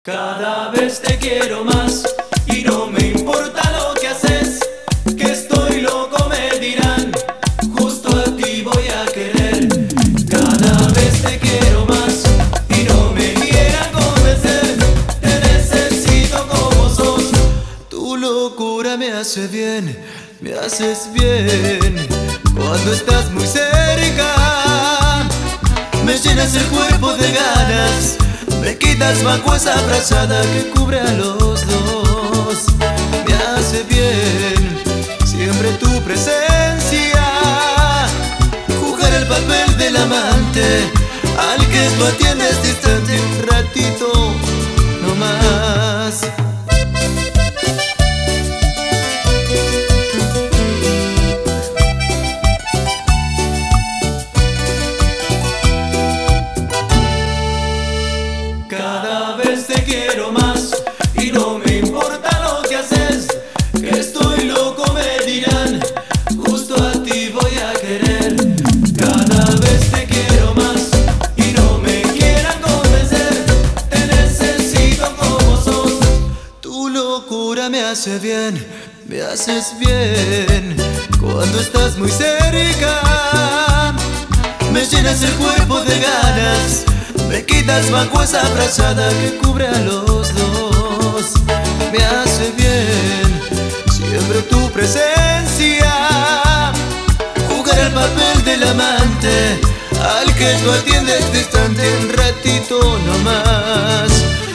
Cada vez te quiero más y no me importa lo que haces, que estoy loco me dirán, justo a ti voy a querer. Cada vez te quiero más y no me quieran convencer, te necesito como sos. Tu locura me hace bien, me haces bien. Cuando estás muy cerca, me llenas el cuerpo de ganas, me quitas bajo esa frazada que cubre a los dos. Me hace bien siempre tu presencia, jugar el papel del amante al que tú atiendes distante un ratito no más. Cada vez te quiero más y no me importa lo que haces, que estoy loco me dirán, justo a ti voy a querer. Cada vez te quiero más y no me quieran convencer, te necesito como sos. Tu locura me hace bien, me haces bien. Cuando estás muy cerca, me llenas el cuerpo de ganas, me quitas bajo esa frazada que cubre a los dos. Me hace bien siempre tu presencia, jugar el papel del amante al que tú atiendes distante un ratito no más.